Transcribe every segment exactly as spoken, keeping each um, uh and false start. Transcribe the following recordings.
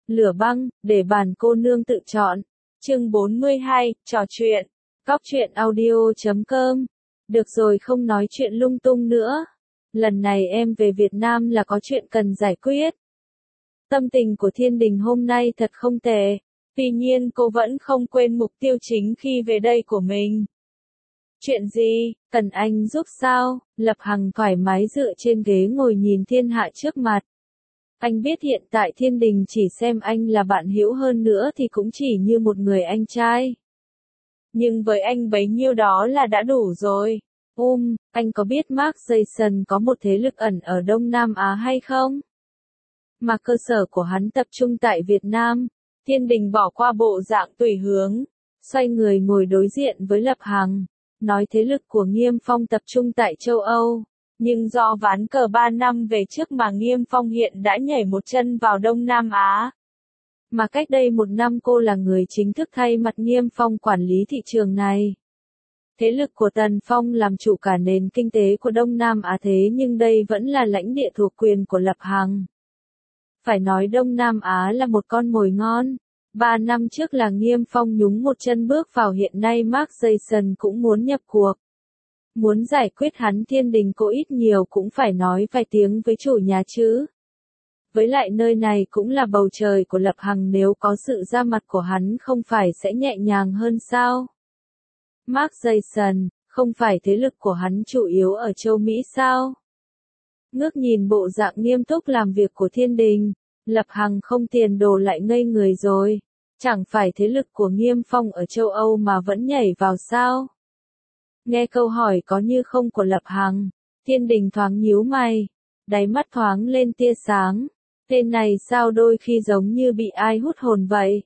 Lửa băng, để bàn cô nương tự chọn. Chương bốn mươi hai, trò chuyện. Cóc truyện audio chấm com. Được rồi, không nói chuyện lung tung nữa. Lần này em về Việt Nam là có chuyện cần giải quyết. Tâm tình của Thiên Đình hôm nay thật không tệ. Tuy nhiên cô vẫn không quên mục tiêu chính khi về đây của mình. Chuyện gì, cần anh giúp sao? Lập Hằng thoải mái dựa trên ghế ngồi nhìn thiên hạ trước mặt. Anh biết hiện tại Thiên Đình chỉ xem anh là bạn hữu, hơn nữa thì cũng chỉ như một người anh trai. Nhưng với anh bấy nhiêu đó là đã đủ rồi. Um, anh có biết Mark Jason có một thế lực ẩn ở Đông Nam Á hay không? Mà cơ sở của hắn tập trung tại Việt Nam. Thiên Đình bỏ qua bộ dạng tùy hướng, xoay người ngồi đối diện với Lập Hằng, nói thế lực của Nghiêm Phong tập trung tại châu Âu. Nhưng do ván cờ ba năm về trước mà Nghiêm Phong hiện đã nhảy một chân vào Đông Nam Á. Mà cách đây một năm cô là người chính thức thay mặt Nghiêm Phong quản lý thị trường này. Thế lực của Tần Phong làm chủ cả nền kinh tế của Đông Nam Á, thế nhưng đây vẫn là lãnh địa thuộc quyền của Lập Hằng. Phải nói Đông Nam Á là một con mồi ngon. Ba năm trước là Nghiêm Phong nhúng một chân bước vào, hiện nay Mark Jason cũng muốn nhập cuộc. Muốn giải quyết hắn, Thiên Đình cô ít nhiều cũng phải nói vài tiếng với chủ nhà chứ. Với lại nơi này cũng là bầu trời của Lập Hằng, nếu có sự ra mặt của hắn không phải sẽ nhẹ nhàng hơn sao? Mark Jason, không phải thế lực của hắn chủ yếu ở châu Mỹ sao? Ngước nhìn bộ dạng nghiêm túc làm việc của Thiên Đình, Lập Hằng không tiền đồ lại ngây người rồi. Chẳng phải thế lực của Nghiêm Phong ở châu Âu mà vẫn nhảy vào sao? Nghe câu hỏi có như không của Lập Hằng, Thiên Đình thoáng nhíu mày, đáy mắt thoáng lên tia sáng. Tên này sao đôi khi giống như bị ai hút hồn vậy?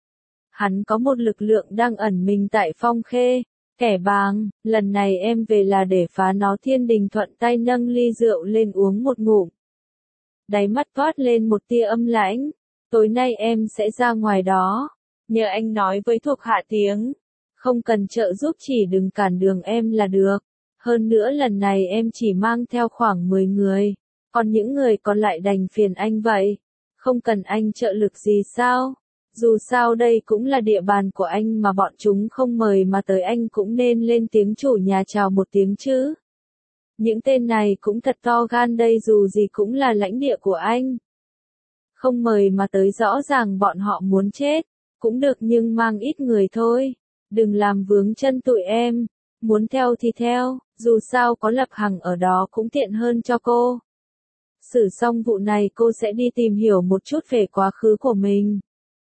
Hắn có một lực lượng đang ẩn mình tại Phong Khê, kẻ bàng, lần này em về là để phá nó. Thiên Đình thuận tay nâng ly rượu lên uống một ngụm. Đáy mắt toát lên một tia âm lãnh, tối nay em sẽ ra ngoài đó, nhờ anh nói với thuộc hạ tiếng. Không cần trợ giúp, chỉ đừng cản đường em là được. Hơn nữa lần này em chỉ mang theo khoảng mười người, còn những người còn lại đành phiền anh vậy. Không cần anh trợ lực gì sao? Dù sao đây cũng là địa bàn của anh mà bọn chúng không mời mà tới, anh cũng nên lên tiếng chủ nhà chào một tiếng chứ. Những tên này cũng thật to gan đây, dù gì cũng là lãnh địa của anh. Không mời mà tới, rõ ràng bọn họ muốn chết. Cũng được nhưng mang ít người thôi. Đừng làm vướng chân tụi em. Muốn theo thì theo, dù sao có Lập Hằng ở đó cũng tiện hơn cho cô. Xử xong vụ này cô sẽ đi tìm hiểu một chút về quá khứ của mình.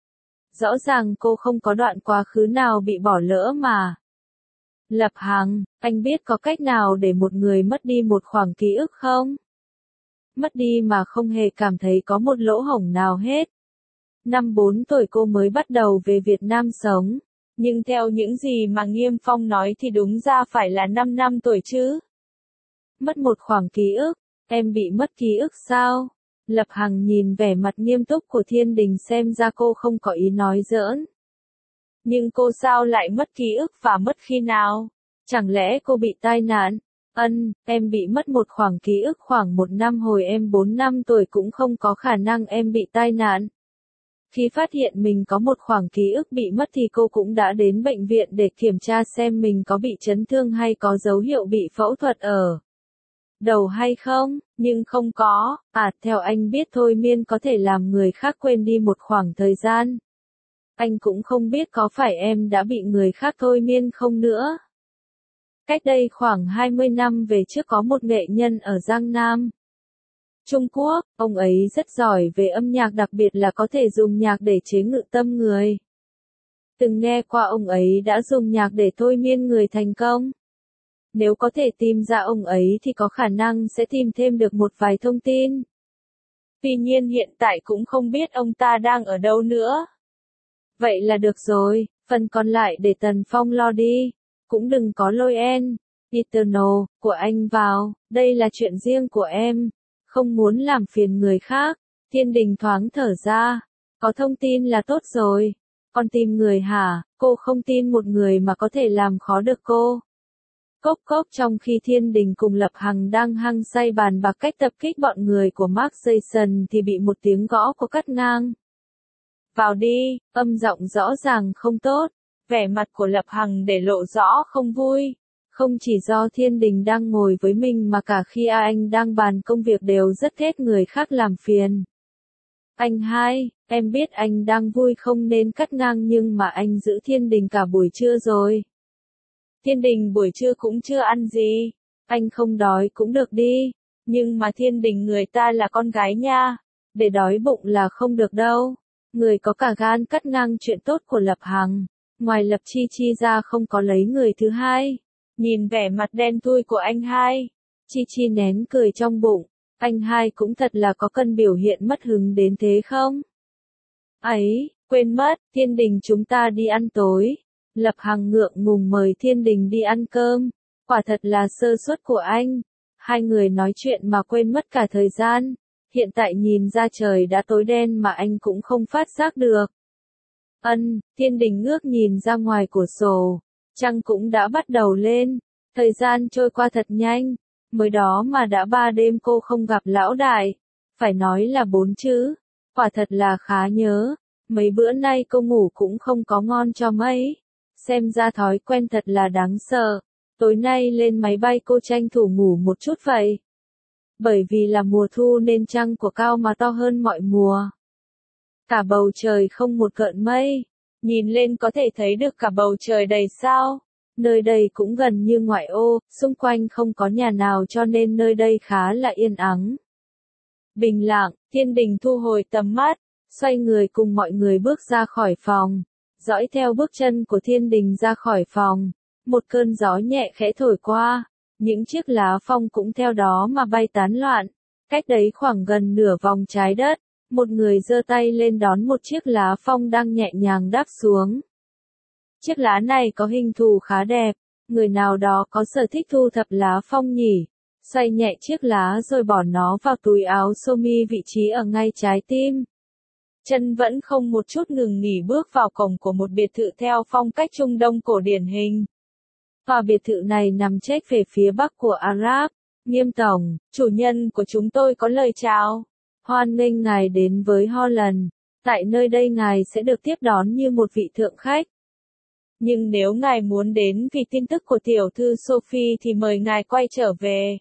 Rõ ràng cô không có đoạn quá khứ nào bị bỏ lỡ mà. Lập Hằng, anh biết có cách nào để một người mất đi một khoảng ký ức không? Mất đi mà không hề cảm thấy có một lỗ hổng nào hết. Năm bốn tuổi cô mới bắt đầu về Việt Nam sống. Nhưng theo những gì mà Nghiêm Phong nói thì đúng ra phải là năm năm tuổi chứ. Mất một khoảng ký ức, em bị mất ký ức sao? Lập Hằng nhìn vẻ mặt nghiêm túc của Thiên Đình, xem ra cô không có ý nói giỡn. Nhưng cô sao lại mất ký ức và mất khi nào? Chẳng lẽ cô bị tai nạn? Ân, em bị mất một khoảng ký ức khoảng một năm hồi em bốn năm tuổi, cũng không có khả năng em bị tai nạn. Khi phát hiện mình có một khoảng ký ức bị mất thì cô cũng đã đến bệnh viện để kiểm tra xem mình có bị chấn thương hay có dấu hiệu bị phẫu thuật ở đầu hay không, nhưng không có. À, theo anh biết thôi miên có thể làm người khác quên đi một khoảng thời gian. Anh cũng không biết có phải em đã bị người khác thôi miên không nữa. Cách đây khoảng hai mươi năm về trước có một nghệ nhân ở Giang Nam, Trung Quốc, ông ấy rất giỏi về âm nhạc, đặc biệt là có thể dùng nhạc để chế ngự tâm người. Từng nghe qua ông ấy đã dùng nhạc để thôi miên người thành công. Nếu có thể tìm ra ông ấy thì có khả năng sẽ tìm thêm được một vài thông tin. Tuy nhiên hiện tại cũng không biết ông ta đang ở đâu nữa. Vậy là được rồi, phần còn lại để Tần Phong lo đi. Cũng đừng có lôi en, Eternal, của anh vào, đây là chuyện riêng của em. Không muốn làm phiền người khác. Thiên Đình thoáng thở ra. Có thông tin là tốt rồi. Còn tìm người hả? Cô không tin một người mà có thể làm khó được cô. Cốc cốc, trong khi Thiên Đình cùng Lập Hằng đang hăng say bàn bạc cách tập kích bọn người của Mark Jason thì bị một tiếng gõ của cắt ngang. Vào đi, âm giọng rõ ràng không tốt. Vẻ mặt của Lập Hằng để lộ rõ không vui. Không chỉ do Thiên Đình đang ngồi với mình mà cả khi anh đang bàn công việc đều rất ghét người khác làm phiền. Anh hai, em biết anh đang vui không nên cắt ngang nhưng mà anh giữ Thiên Đình cả buổi trưa rồi. Thiên Đình buổi trưa cũng chưa ăn gì. Anh không đói cũng được đi. Nhưng mà Thiên Đình người ta là con gái nha. Để đói bụng là không được đâu. Người có cả gan cắt ngang chuyện tốt của Lập Hằng. Ngoài Lập Chi Chi ra không có lấy người thứ hai. Nhìn vẻ mặt đen thui của anh hai. Chi Chi nén cười trong bụng. Anh hai cũng thật là có cần biểu hiện mất hứng đến thế không? Ấy, quên mất, Thiên Đình chúng ta đi ăn tối. Lập Hằng ngượng ngùng mời Thiên Đình đi ăn cơm. Quả thật là sơ suất của anh. Hai người nói chuyện mà quên mất cả thời gian. Hiện tại nhìn ra trời đã tối đen mà anh cũng không phát giác được. Ân, Thiên Đình ngước nhìn ra ngoài cửa sổ. Trăng cũng đã bắt đầu lên. Thời gian trôi qua thật nhanh. Mới đó mà đã ba đêm cô không gặp lão đại. Phải nói là bốn chữ. Quả thật là khá nhớ. Mấy bữa nay cô ngủ cũng không có ngon cho mấy. Xem ra thói quen thật là đáng sợ. Tối nay lên máy bay cô tranh thủ ngủ một chút vậy. Bởi vì là mùa thu nên trăng của cao mà to hơn mọi mùa. Cả bầu trời không một gợn mây. Nhìn lên có thể thấy được cả bầu trời đầy sao. Nơi đây cũng gần như ngoại ô, xung quanh không có nhà nào cho nên nơi đây khá là yên ắng. Bình lặng, Thiên Đình thu hồi tầm mắt, xoay người cùng mọi người bước ra khỏi phòng. Dõi theo bước chân của Thiên Đình ra khỏi phòng. Một cơn gió nhẹ khẽ thổi qua. Những chiếc lá phong cũng theo đó mà bay tán loạn. Cách đấy khoảng gần nửa vòng trái đất. Một người giơ tay lên đón một chiếc lá phong đang nhẹ nhàng đáp xuống. Chiếc lá này có hình thù khá đẹp. Người nào đó có sở thích thu thập lá phong nhỉ. Xoay nhẹ chiếc lá rồi bỏ nó vào túi áo sơ mi vị trí ở ngay trái tim. Chân vẫn không một chút ngừng nghỉ bước vào cổng của một biệt thự theo phong cách Trung Đông cổ điển hình. Tòa biệt thự này nằm chếch về phía bắc của Arab. Nghiêm tổng, chủ nhân của chúng tôi có lời chào. Hoan nghênh ngài đến với Holland. Tại nơi đây ngài sẽ được tiếp đón như một vị thượng khách. Nhưng nếu ngài muốn đến vì tin tức của tiểu thư Sophie thì mời ngài quay trở về.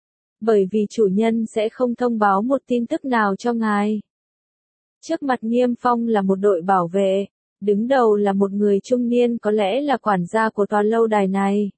Bởi vì chủ nhân sẽ không thông báo một tin tức nào cho ngài. Trước mặt Nghiêm Phong là một đội bảo vệ. Đứng đầu là một người trung niên có lẽ là quản gia của tòa lâu đài này.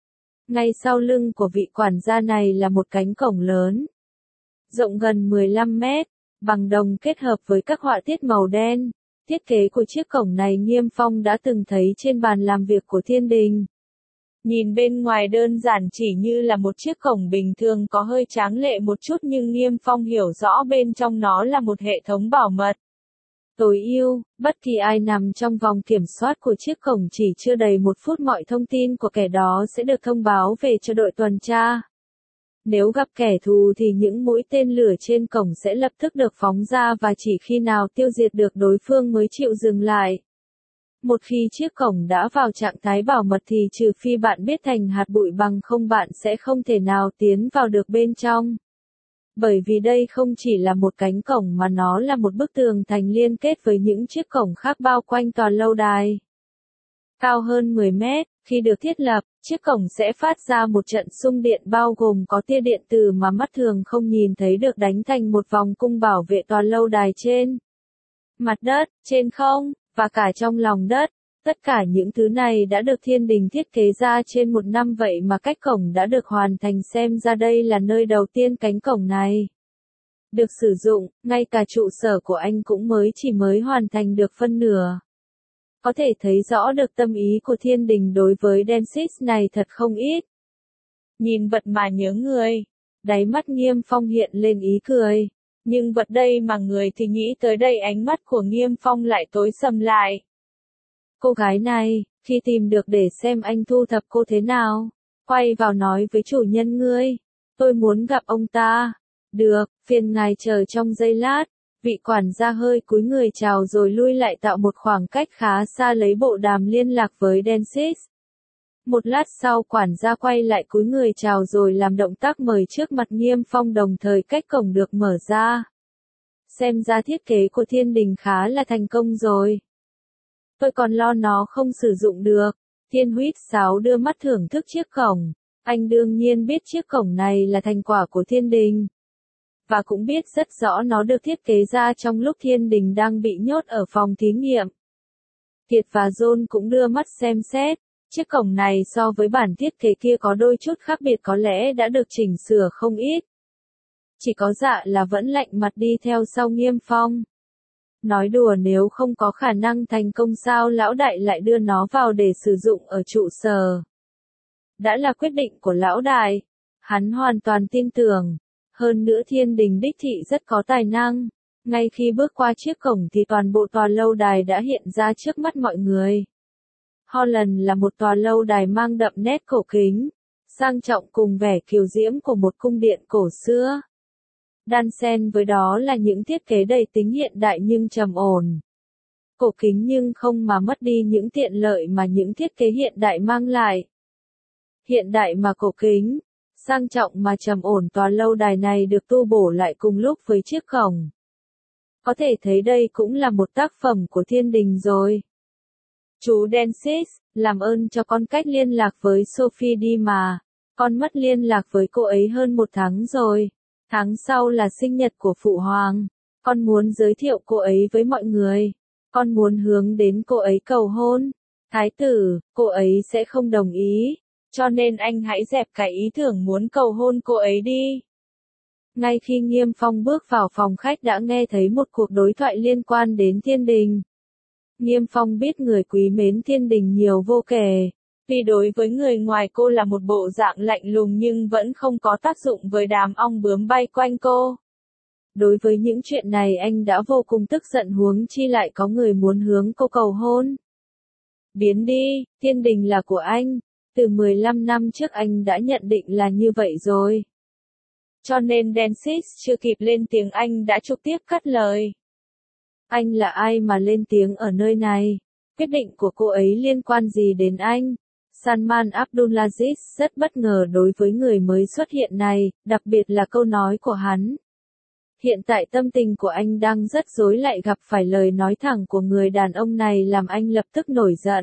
Ngay sau lưng của vị quản gia này là một cánh cổng lớn. Rộng gần mười lăm mét, bằng đồng kết hợp với các họa tiết màu đen. Thiết kế của chiếc cổng này Nghiêm Phong đã từng thấy trên bàn làm việc của Thiên Đình. Nhìn bên ngoài đơn giản chỉ như là một chiếc cổng bình thường có hơi tráng lệ một chút nhưng Nghiêm Phong hiểu rõ bên trong nó là một hệ thống bảo mật. Tối ưu, bất kỳ ai nằm trong vòng kiểm soát của chiếc cổng chỉ chưa đầy một phút mọi thông tin của kẻ đó sẽ được thông báo về cho đội tuần tra. Nếu gặp kẻ thù thì những mũi tên lửa trên cổng sẽ lập tức được phóng ra và chỉ khi nào tiêu diệt được đối phương mới chịu dừng lại. Một khi chiếc cổng đã vào trạng thái bảo mật thì trừ phi bạn biết thành hạt bụi bằng không bạn sẽ không thể nào tiến vào được bên trong. Bởi vì đây không chỉ là một cánh cổng mà nó là một bức tường thành liên kết với những chiếc cổng khác bao quanh tòa lâu đài. Cao hơn mười mét, khi được thiết lập, chiếc cổng sẽ phát ra một trận xung điện bao gồm có tia điện từ mà mắt thường không nhìn thấy được đánh thành một vòng cung bảo vệ tòa lâu đài trên mặt đất, trên không, và cả trong lòng đất. Tất cả những thứ này đã được Thiên Đình thiết kế ra trên một năm vậy mà cách cổng đã được hoàn thành xem ra đây là nơi đầu tiên cánh cổng này được sử dụng, ngay cả trụ sở của anh cũng mới chỉ mới hoàn thành được phân nửa. Có thể thấy rõ được tâm ý của Thiên Đình đối với Densis này thật không ít. Nhìn vật mà nhớ người, đáy mắt Nghiêm Phong hiện lên ý cười. Nhưng vật đây mà người thì nghĩ tới đây ánh mắt của Nghiêm Phong lại tối sầm lại. Cô gái này, khi tìm được để xem anh thu thập cô thế nào, quay vào nói với chủ nhân ngươi, tôi muốn gặp ông ta. Được, phiền ngài chờ trong giây lát. Vị quản gia hơi cúi người chào rồi lui lại tạo một khoảng cách khá xa lấy bộ đàm liên lạc với Densis. Một lát sau quản gia quay lại cúi người chào rồi làm động tác mời trước mặt Nghiêm Phong đồng thời cách cổng được mở ra. xem ra thiết kế của thiên đình khá là thành công rồi. Tôi còn lo nó không sử dụng được. Thiên Huýt Sáo đưa mắt thưởng thức chiếc cổng. Anh đương nhiên biết chiếc cổng này là thành quả của thiên đình. Và cũng biết rất rõ nó được thiết kế ra trong lúc thiên đình đang bị nhốt ở phòng thí nghiệm. Kiệt và John cũng đưa mắt xem xét. Chiếc cổng này so với bản thiết kế kia có đôi chút khác biệt, có lẽ đã được chỉnh sửa không ít. Chỉ có dạ là vẫn lạnh mặt đi theo sau Nghiêm Phong. Nói đùa, nếu không có khả năng thành công sao lão đại lại đưa nó vào để sử dụng ở trụ sở. Đã là quyết định của lão đại. Hắn hoàn toàn tin tưởng. Hơn nữa thiên đình đích thị rất có tài năng. Ngay khi bước qua chiếc cổng thì toàn bộ tòa lâu đài đã hiện ra trước mắt mọi người. Holland là một tòa lâu đài mang đậm nét cổ kính, sang trọng cùng vẻ kiều diễm của một cung điện cổ xưa. Đan xen với đó là những thiết kế đầy tính hiện đại nhưng trầm ổn. Cổ kính nhưng không mà mất đi những tiện lợi mà những thiết kế hiện đại mang lại. Hiện đại mà cổ kính, sang trọng mà trầm ổn, tòa lâu đài này được tu bổ lại cùng lúc với chiếc cổng. Có thể thấy đây cũng là một tác phẩm của thiên đình rồi. Chú Dennis, làm ơn cho con cách liên lạc với Sophie đi mà. Con mất liên lạc với cô ấy hơn một tháng rồi. Tháng sau là sinh nhật của Phụ Hoàng. Con muốn giới thiệu cô ấy với mọi người. Con muốn hướng đến cô ấy cầu hôn. Thái tử, cô ấy sẽ không đồng ý. Cho nên anh hãy dẹp cái ý tưởng muốn cầu hôn cô ấy đi. Ngay khi Nghiêm Phong bước vào phòng khách đã nghe thấy một cuộc đối thoại liên quan đến thiên đình. Nghiêm Phong biết người quý mến thiên đình nhiều vô kể. Vì đối với người ngoài cô là một bộ dạng lạnh lùng nhưng vẫn không có tác dụng với đám ong bướm bay quanh cô. Đối với những chuyện này anh đã vô cùng tức giận, huống chi lại có người muốn hướng cô cầu hôn. Biến đi, thiên đình là của anh. Từ mười lăm năm trước anh đã nhận định là như vậy rồi. Cho nên Dennis chưa kịp lên tiếng anh đã trực tiếp cắt lời. Anh là ai mà lên tiếng ở nơi này? Quyết định của cô ấy liên quan gì đến anh? Salman Abdulaziz rất bất ngờ đối với người mới xuất hiện này, đặc biệt là câu nói của hắn. Hiện tại tâm tình của anh đang rất rối, lại gặp phải lời nói thẳng của người đàn ông này làm anh lập tức nổi giận.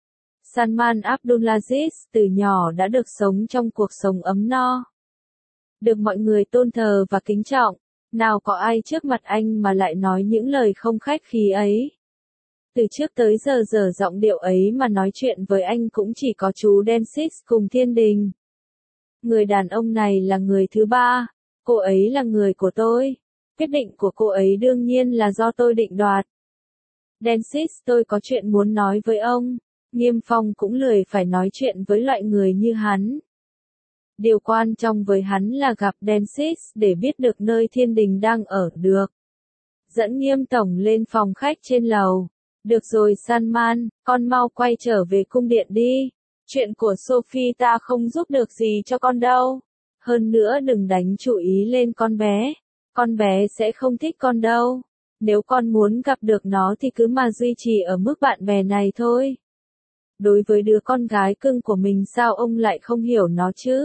Salman Abdulaziz từ nhỏ đã được sống trong cuộc sống ấm no. Được mọi người tôn thờ và kính trọng. Nào có ai trước mặt anh mà lại nói những lời không khách khí ấy. Từ trước tới giờ giờ giọng điệu ấy mà nói chuyện với anh cũng chỉ có chú Dennis cùng thiên đình. Người đàn ông này là người thứ ba. Cô ấy là người của tôi. Quyết định của cô ấy đương nhiên là do tôi định đoạt. Dennis, tôi có chuyện muốn nói với ông. Nghiêm Phong cũng lười phải nói chuyện với loại người như hắn. Điều quan trọng với hắn là gặp Dennis để biết được nơi thiên đình đang ở được. Dẫn Nghiêm Tổng lên phòng khách trên lầu. Được rồi Salman, con mau quay trở về cung điện đi. Chuyện của Sophie ta không giúp được gì cho con đâu. Hơn nữa đừng đánh chú ý lên con bé. Con bé sẽ không thích con đâu. Nếu con muốn gặp được nó thì cứ mà duy trì ở mức bạn bè này thôi. Đối với đứa con gái cưng của mình sao ông lại không hiểu nó chứ?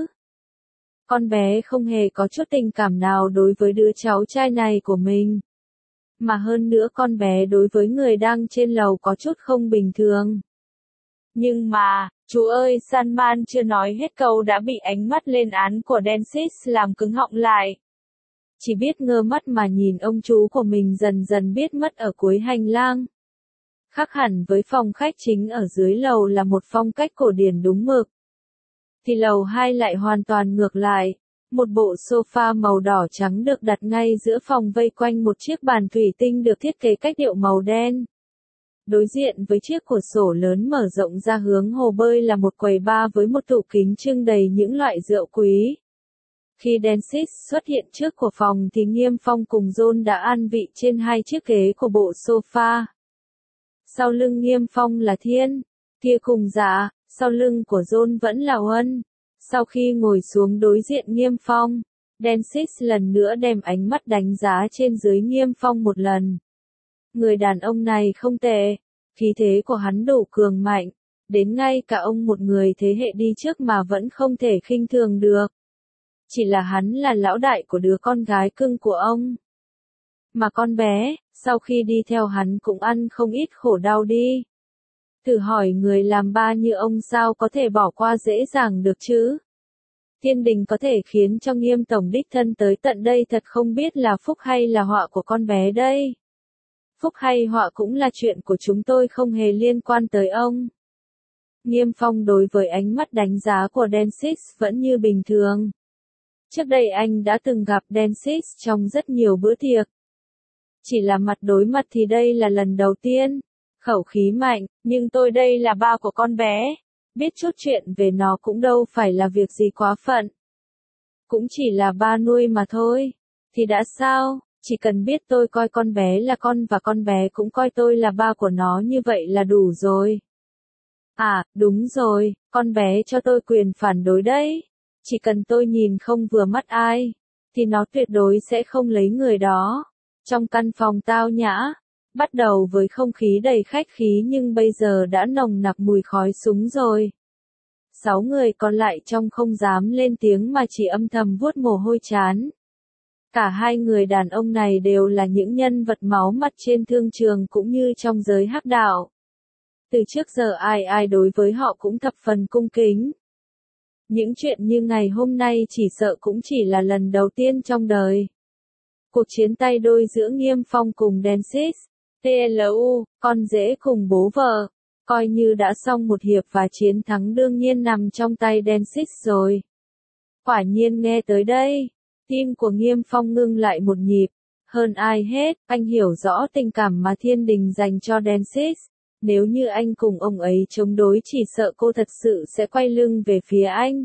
Con bé không hề có chút tình cảm nào đối với đứa cháu trai này của mình. Mà hơn nữa con bé đối với người đang trên lầu có chút không bình thường. Nhưng mà, chú ơi, Salman chưa nói hết câu đã bị ánh mắt lên án của Dennis làm cứng họng lại. Chỉ biết ngơ mắt mà nhìn ông chú của mình dần dần biết mất ở cuối hành lang. Khác hẳn với phòng khách chính ở dưới lầu là một phong cách cổ điển đúng mực. Thì lầu hai lại hoàn toàn ngược lại. Một bộ sofa màu đỏ trắng được đặt ngay giữa phòng vây quanh một chiếc bàn thủy tinh được thiết kế cách điệu màu đen. Đối diện với chiếc cửa sổ lớn mở rộng ra hướng hồ bơi là một quầy bar với một tủ kính trưng đầy những loại rượu quý. Khi Dennis xuất hiện trước của phòng thì Nghiêm Phong cùng John đã an vị trên hai chiếc ghế của bộ sofa. Sau lưng Nghiêm Phong là Thiên, kia cùng Dạ, sau lưng của John vẫn là Huân. Sau khi ngồi xuống đối diện Nghiêm Phong, Dennis lần nữa đem ánh mắt đánh giá trên dưới Nghiêm Phong một lần. Người đàn ông này không tệ, khí thế của hắn đủ cường mạnh, đến ngay cả ông một người thế hệ đi trước mà vẫn không thể khinh thường được. Chỉ là hắn là lão đại của đứa con gái cưng của ông. Mà con bé, sau khi đi theo hắn cũng ăn không ít khổ đau đi. Thử hỏi người làm ba như ông sao có thể bỏ qua dễ dàng được chứ? Thiên đình có thể khiến cho Nghiêm tổng đích thân tới tận đây thật không biết là phúc hay là họa của con bé đây. Phúc hay họa cũng là chuyện của chúng tôi không hề liên quan tới ông. Nghiêm Phong đối với ánh mắt đánh giá của Dennis vẫn như bình thường. Trước đây anh đã từng gặp Dennis trong rất nhiều bữa tiệc. Chỉ là mặt đối mặt thì đây là lần đầu tiên. Khẩu khí mạnh, nhưng tôi đây là ba của con bé. Biết chút chuyện về nó cũng đâu phải là việc gì quá phận. Cũng chỉ là ba nuôi mà thôi. Thì đã sao, chỉ cần biết tôi coi con bé là con và con bé cũng coi tôi là ba của nó như vậy là đủ rồi. À, đúng rồi, con bé cho tôi quyền phản đối đấy. Chỉ cần tôi nhìn không vừa mắt ai, thì nó tuyệt đối sẽ không lấy người đó. Trong căn phòng tao nhã, bắt đầu với không khí đầy khách khí nhưng bây giờ đã nồng nặc mùi khói súng rồi. Sáu người còn lại trong không dám lên tiếng mà chỉ âm thầm vuốt mồ hôi trán. Cả hai người đàn ông này đều là những nhân vật máu mặt trên thương trường cũng như trong giới hắc đạo. Từ trước giờ ai ai đối với họ cũng thập phần cung kính. Những chuyện như ngày hôm nay chỉ sợ cũng chỉ là lần đầu tiên trong đời. Cuộc chiến tay đôi giữa Nghiêm Phong cùng Dennis, tê lờ u, con rể cùng bố vợ, coi như đã xong một hiệp và chiến thắng đương nhiên nằm trong tay Dennis rồi. Quả nhiên nghe tới đây, tim của Nghiêm Phong ngưng lại một nhịp. Hơn ai hết, anh hiểu rõ tình cảm mà thiên đình dành cho Dennis. Nếu như anh cùng ông ấy chống đối chỉ sợ cô thật sự sẽ quay lưng về phía anh.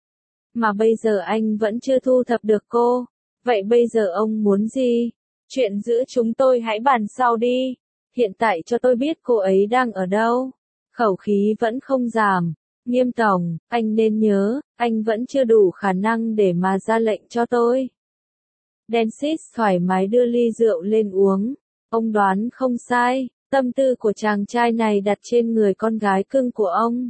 Mà bây giờ anh vẫn chưa thu thập được cô. Vậy bây giờ ông muốn gì? Chuyện giữa chúng tôi hãy bàn sau đi. Hiện tại cho tôi biết cô ấy đang ở đâu. Khẩu khí vẫn không giảm. Nghiêm tổng, anh nên nhớ, anh vẫn chưa đủ khả năng để mà ra lệnh cho tôi. Dennis thoải mái đưa ly rượu lên uống. Ông đoán không sai. Tâm tư của chàng trai này đặt trên người con gái cưng của ông.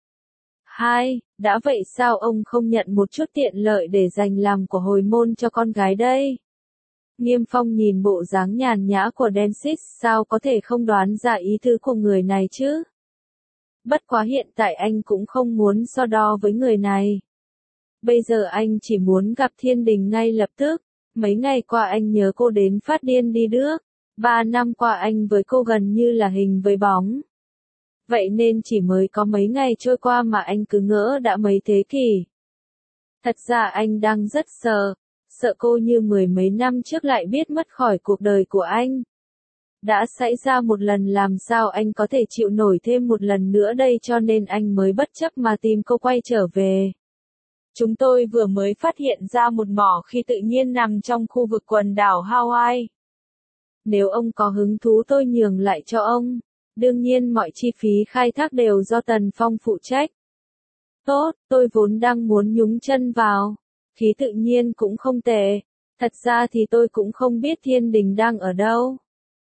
Hai, đã vậy sao ông không nhận một chút tiện lợi để dành làm của hồi môn cho con gái đây? Nghiêm Phong nhìn bộ dáng nhàn nhã của Dennis sao có thể không đoán ra ý tứ của người này chứ? Bất quá hiện tại anh cũng không muốn so đo với người này. Bây giờ anh chỉ muốn gặp thiên đình ngay lập tức. Mấy ngày qua anh nhớ cô đến phát điên đi đước. Ba năm qua anh với cô gần như là hình với bóng. Vậy nên chỉ mới có mấy ngày trôi qua mà anh cứ ngỡ đã mấy thế kỷ. Thật ra anh đang rất sợ, sợ cô như mười mấy năm trước lại biết mất khỏi cuộc đời của anh. Đã xảy ra một lần làm sao anh có thể chịu nổi thêm một lần nữa đây cho nên anh mới bất chấp mà tìm cô quay trở về. Chúng tôi vừa mới phát hiện ra một mỏ khí tự nhiên nằm trong khu vực quần đảo Hawaii. Nếu ông có hứng thú tôi nhường lại cho ông. Đương nhiên mọi chi phí khai thác đều do Tần Phong phụ trách. Tốt, tôi vốn đang muốn nhúng chân vào. Khí tự nhiên cũng không tệ. Thật ra thì tôi cũng không biết thiên đình đang ở đâu.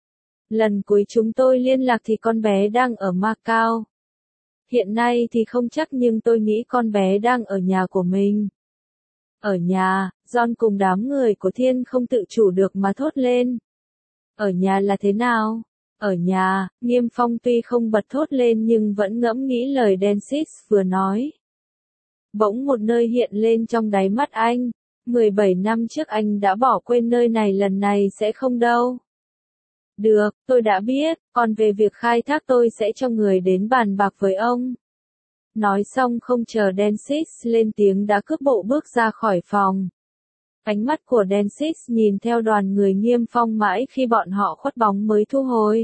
Lần cuối chúng tôi liên lạc thì con bé đang ở Macau. Hiện nay thì không chắc nhưng tôi nghĩ con bé đang ở nhà của mình. Ở nhà, John cùng đám người của thiên không tự chủ được mà thốt lên. Ở nhà là thế nào? Ở nhà, Nghiêm Phong tuy không bật thốt lên nhưng vẫn ngẫm nghĩ lời Dennis vừa nói. Bỗng một nơi hiện lên trong đáy mắt anh. mười bảy năm trước anh đã bỏ quên nơi này lần này sẽ không đâu. Được, tôi đã biết, còn về việc khai thác tôi sẽ cho người đến bàn bạc với ông. Nói xong không chờ Dennis lên tiếng đã cướp bộ bước ra khỏi phòng. Ánh mắt của Dennis nhìn theo đoàn người Nghiêm Phong mãi khi bọn họ khuất bóng mới thu hồi.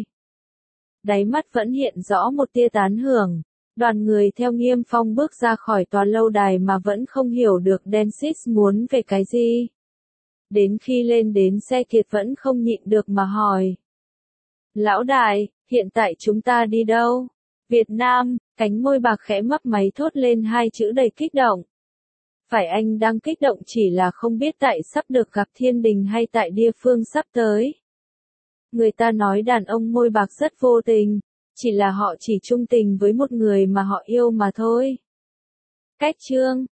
Đáy mắt vẫn hiện rõ một tia tán hưởng. Đoàn người theo Nghiêm Phong bước ra khỏi tòa lâu đài mà vẫn không hiểu được Dennis muốn về cái gì. Đến khi lên đến xe Kiệt vẫn không nhịn được mà hỏi. Lão đại, hiện tại chúng ta đi đâu? Việt Nam, cánh môi bạc khẽ mấp máy thốt lên hai chữ đầy kích động. Phải anh đang kích động chỉ là không biết tại sắp được gặp thiên đình hay tại địa phương sắp tới. Người ta nói đàn ông môi bạc rất vô tình, chỉ là họ chỉ trung tình với một người mà họ yêu mà thôi. Cách chương